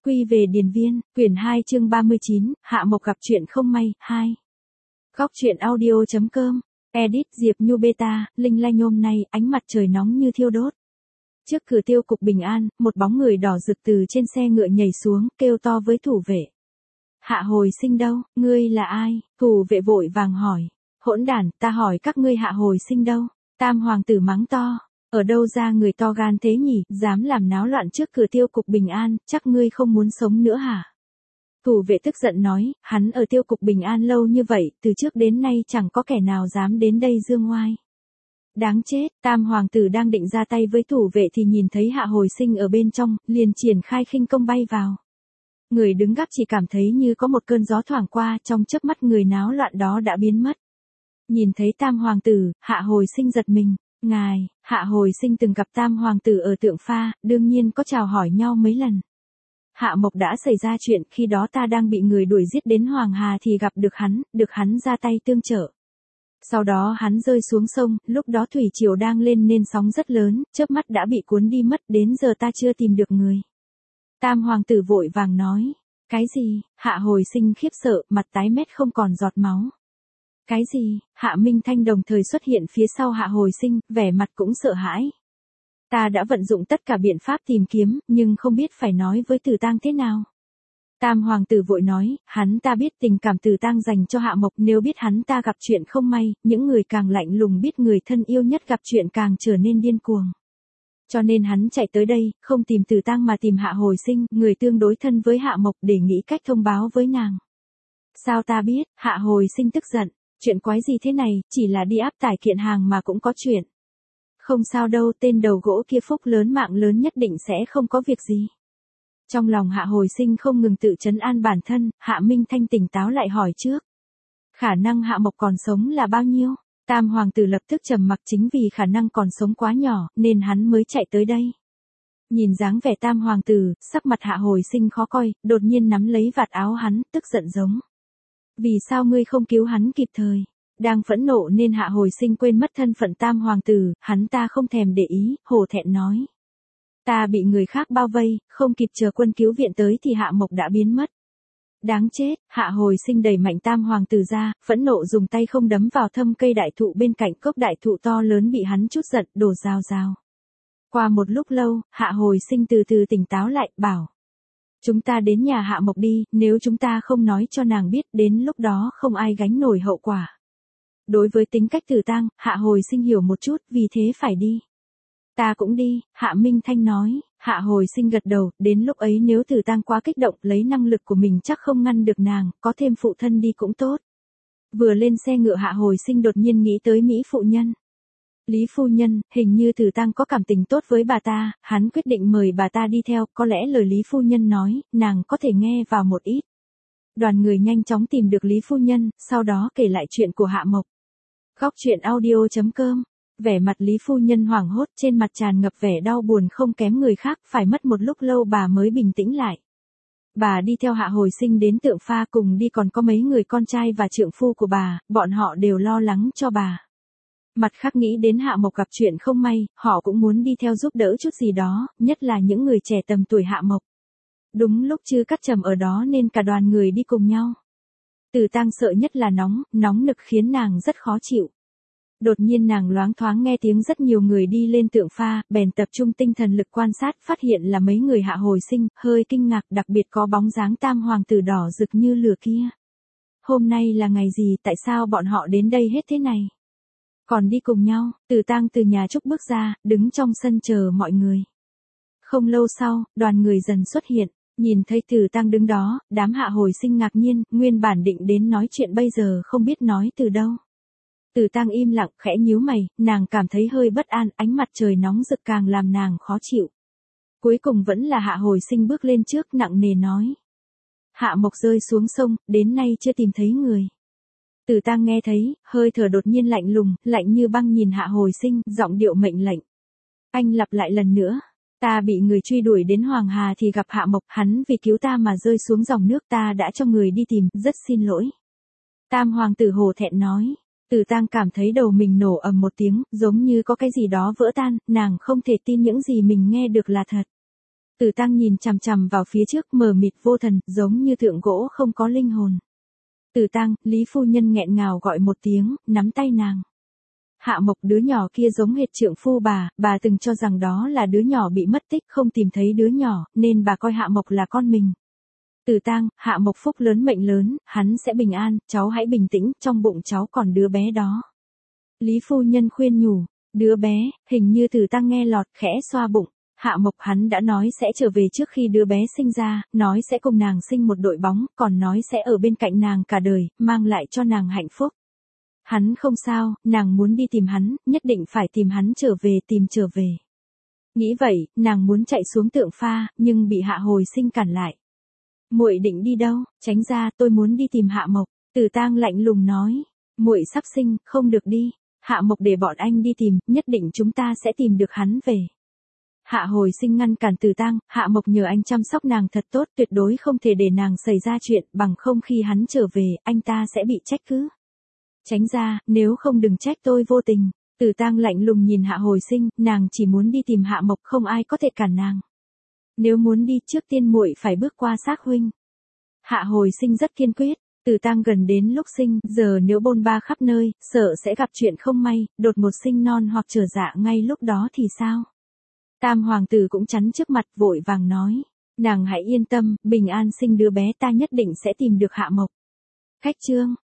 Quy về điền viên, quyển 2 chương 39, Hạ Mộc gặp chuyện không may, 2. Góc truyện audio.com, edit Diệp Nhu Beta, Linh Lanh hôm nay, ánh mặt trời nóng như thiêu đốt. Trước cửa tiêu cục Bình An, một bóng người đỏ rực từ trên xe ngựa nhảy xuống, kêu to với thủ vệ. Hạ Hồi Sinh đâu, ngươi là ai? Thủ vệ vội vàng hỏi. Hỗn đản, ta hỏi các ngươi Hạ Hồi Sinh đâu? Tam hoàng tử mắng to. Ở đâu ra người to gan thế nhỉ, dám làm náo loạn trước cửa tiêu cục Bình An, chắc ngươi không muốn sống nữa hả? Thủ vệ tức giận nói, hắn ở tiêu cục Bình An lâu như vậy, từ trước đến nay chẳng có kẻ nào dám đến đây dương oai. Đáng chết, Tam hoàng tử đang định ra tay với thủ vệ thì nhìn thấy Hạ Hồi Sinh ở bên trong, liền triển khai khinh công bay vào. Người đứng gác chỉ cảm thấy như có một cơn gió thoảng qua, trong chớp mắt người náo loạn đó đã biến mất. Nhìn thấy Tam hoàng tử, Hạ Hồi Sinh giật mình. Ngài, Hạ Hồi Sinh từng gặp Tam hoàng tử ở Tượng Pha, đương nhiên có chào hỏi nhau mấy lần. Hạ Mộc đã xảy ra chuyện, khi đó ta đang bị người đuổi giết đến Hoàng Hà thì gặp được hắn ra tay tương trợ. Sau đó hắn rơi xuống sông, lúc đó thủy triều đang lên nên sóng rất lớn, chớp mắt đã bị cuốn đi mất, đến giờ ta chưa tìm được người. Tam hoàng tử vội vàng nói, cái gì? Hạ Hồi Sinh khiếp sợ, mặt tái mét không còn giọt máu. Cái gì? Hạ Minh Thanh đồng thời xuất hiện phía sau Hạ Hồi Sinh, vẻ mặt cũng sợ hãi. Ta đã vận dụng tất cả biện pháp tìm kiếm, nhưng không biết phải nói với Tử Tang thế nào. Tam hoàng tử vội nói, hắn ta biết tình cảm Tử Tang dành cho Hạ Mộc, nếu biết hắn ta gặp chuyện không may, những người càng lạnh lùng biết người thân yêu nhất gặp chuyện càng trở nên điên cuồng. Cho nên hắn chạy tới đây, không tìm Tử Tang mà tìm Hạ Hồi Sinh, người tương đối thân với Hạ Mộc, để nghĩ cách thông báo với nàng. Sao ta biết? Hạ Hồi Sinh tức giận. Chuyện quái gì thế này, chỉ là đi áp tải kiện hàng mà cũng có chuyện. Không sao đâu, tên đầu gỗ kia phúc lớn mạng lớn nhất định sẽ không có việc gì. Trong lòng Hạ Hồi Sinh không ngừng tự trấn an bản thân, Hạ Minh Thanh tỉnh táo lại hỏi trước. Khả năng Hạ Mộc còn sống là bao nhiêu? Tam hoàng tử lập tức trầm mặc, chính vì khả năng còn sống quá nhỏ, nên hắn mới chạy tới đây. Nhìn dáng vẻ Tam hoàng tử, sắc mặt Hạ Hồi Sinh khó coi, đột nhiên nắm lấy vạt áo hắn, tức giận giống. Vì sao ngươi không cứu hắn kịp thời? Đang phẫn nộ nên Hạ Hồi Sinh quên mất thân phận Tam hoàng tử, hắn ta không thèm để ý, hổ thẹn nói. Ta bị người khác bao vây, không kịp chờ quân cứu viện tới thì Hạ Mộc đã biến mất. Đáng chết, Hạ Hồi Sinh đẩy mạnh Tam hoàng tử ra, phẫn nộ dùng tay không đấm vào thâm cây đại thụ bên cạnh, cốc đại thụ to lớn bị hắn chút giận, đổ rào rào. Qua một lúc lâu, Hạ Hồi Sinh từ từ tỉnh táo lại, bảo. Chúng ta đến nhà Hạ Mộc đi, nếu chúng ta không nói cho nàng biết, đến lúc đó không ai gánh nổi hậu quả. Đối với tính cách Tử Tang, Hạ Hồi Sinh hiểu một chút, vì thế phải đi. Ta cũng đi, Hạ Minh Thanh nói. Hạ Hồi Sinh gật đầu, đến lúc ấy nếu Tử Tang quá kích động, lấy năng lực của mình chắc không ngăn được nàng, có thêm phụ thân đi cũng tốt. Vừa lên xe ngựa Hạ Hồi Sinh đột nhiên nghĩ tới Mỹ phụ nhân. Lý phu nhân, hình như Tử Tang có cảm tình tốt với bà ta, hắn quyết định mời bà ta đi theo, có lẽ lời Lý phu nhân nói, nàng có thể nghe vào một ít. Đoàn người nhanh chóng tìm được Lý phu nhân, sau đó kể lại chuyện của Hạ Mộc. Góc truyện audio.com, vẻ mặt Lý phu nhân hoảng hốt, trên mặt tràn ngập vẻ đau buồn không kém người khác, phải mất một lúc lâu bà mới bình tĩnh lại. Bà đi theo Hạ Hồi Sinh đến Tượng Pha, cùng đi còn có mấy người con trai và trượng phu của bà, bọn họ đều lo lắng cho bà. Mặt khác nghĩ đến Hạ Mộc gặp chuyện không may, họ cũng muốn đi theo giúp đỡ chút gì đó, nhất là những người trẻ tầm tuổi Hạ Mộc. Đúng lúc Trư Cát Trầm ở đó nên cả đoàn người đi cùng nhau. Tử Tang sợ nhất là nóng nực khiến nàng rất khó chịu. Đột nhiên nàng loáng thoáng nghe tiếng rất nhiều người đi lên Tượng Pha, bèn tập trung tinh thần lực quan sát, phát hiện là mấy người Hạ Hồi Sinh, hơi kinh ngạc, đặc biệt có bóng dáng Tam hoàng tử đỏ rực như lửa kia. Hôm nay là ngày gì, tại sao bọn họ đến đây hết thế này? Còn đi cùng nhau, Tử Tang từ nhà trúc bước ra, đứng trong sân chờ mọi người. Không lâu sau, đoàn người dần xuất hiện, nhìn thấy Tử Tang đứng đó, đám Hạ Hồi Sinh ngạc nhiên, nguyên bản định đến nói chuyện bây giờ không biết nói từ đâu. Tử Tang im lặng, khẽ nhíu mày, nàng cảm thấy hơi bất an, ánh mặt trời nóng rực càng làm nàng khó chịu. Cuối cùng vẫn là Hạ Hồi Sinh bước lên trước, nặng nề nói. Hạ Mộc rơi xuống sông, đến nay chưa tìm thấy người. Tử Tang nghe thấy, hơi thở đột nhiên lạnh lùng, lạnh như băng nhìn Hạ Hồi Sinh, giọng điệu mệnh lệnh. Anh lặp lại lần nữa. Ta bị người truy đuổi đến Hoàng Hà thì gặp Hạ Mộc, hắn vì cứu ta mà rơi xuống dòng nước, ta đã cho người đi tìm, rất xin lỗi. Tam hoàng tử hổ thẹn nói. Tử Tang cảm thấy đầu mình nổ ầm một tiếng, giống như có cái gì đó vỡ tan, nàng không thể tin những gì mình nghe được là thật. Tử Tăng nhìn chằm chằm vào phía trước mờ mịt vô thần, giống như tượng gỗ không có linh hồn. Tử Tăng, Lý phu nhân nghẹn ngào gọi một tiếng, nắm tay nàng. Hạ Mộc, đứa nhỏ kia giống hệt trượng phu bà từng cho rằng đó là đứa nhỏ bị mất tích, không tìm thấy đứa nhỏ, nên bà coi Hạ Mộc là con mình. Tử Tăng, Hạ Mộc phúc lớn mệnh lớn, hắn sẽ bình an, cháu hãy bình tĩnh, trong bụng cháu còn đứa bé đó. Lý phu nhân khuyên nhủ, đứa bé, hình như Tử Tăng nghe lọt, khẽ xoa bụng. Hạ Mộc, hắn đã nói sẽ trở về trước khi đứa bé sinh ra, nói sẽ cùng nàng sinh một đội bóng, còn nói sẽ ở bên cạnh nàng cả đời, mang lại cho nàng hạnh phúc. Hắn không sao, nàng muốn đi tìm hắn, nhất định phải tìm hắn tìm trở về. Nghĩ vậy, nàng muốn chạy xuống Tượng Pha, nhưng bị Hạ Hồi Sinh cản lại. Muội định đi đâu? Tránh ra, tôi muốn đi tìm Hạ Mộc. Tử Tang lạnh lùng nói, muội sắp sinh, không được đi. Hạ Mộc để bọn anh đi tìm, nhất định chúng ta sẽ tìm được hắn về. Hạ Hồi Sinh ngăn cản Tử Tang, Hạ Mộc nhờ anh chăm sóc nàng thật tốt, tuyệt đối không thể để nàng xảy ra chuyện, bằng không khi hắn trở về, anh ta sẽ bị trách cứ. Tránh ra, nếu không đừng trách tôi vô tình. Tử Tang lạnh lùng nhìn Hạ Hồi Sinh, nàng chỉ muốn đi tìm Hạ Mộc, không ai có thể cản nàng. Nếu muốn đi, trước tiên muội phải bước qua xác huynh. Hạ Hồi Sinh rất kiên quyết. Tử Tang gần đến lúc sinh, giờ nếu bôn ba khắp nơi, sợ sẽ gặp chuyện không may, đột một sinh non hoặc trở dạ ngay lúc đó thì sao? Tam hoàng tử cũng chắn trước mặt, vội vàng nói, nàng hãy yên tâm, bình an sinh đứa bé, ta nhất định sẽ tìm được Hạ Mộc. Khách chương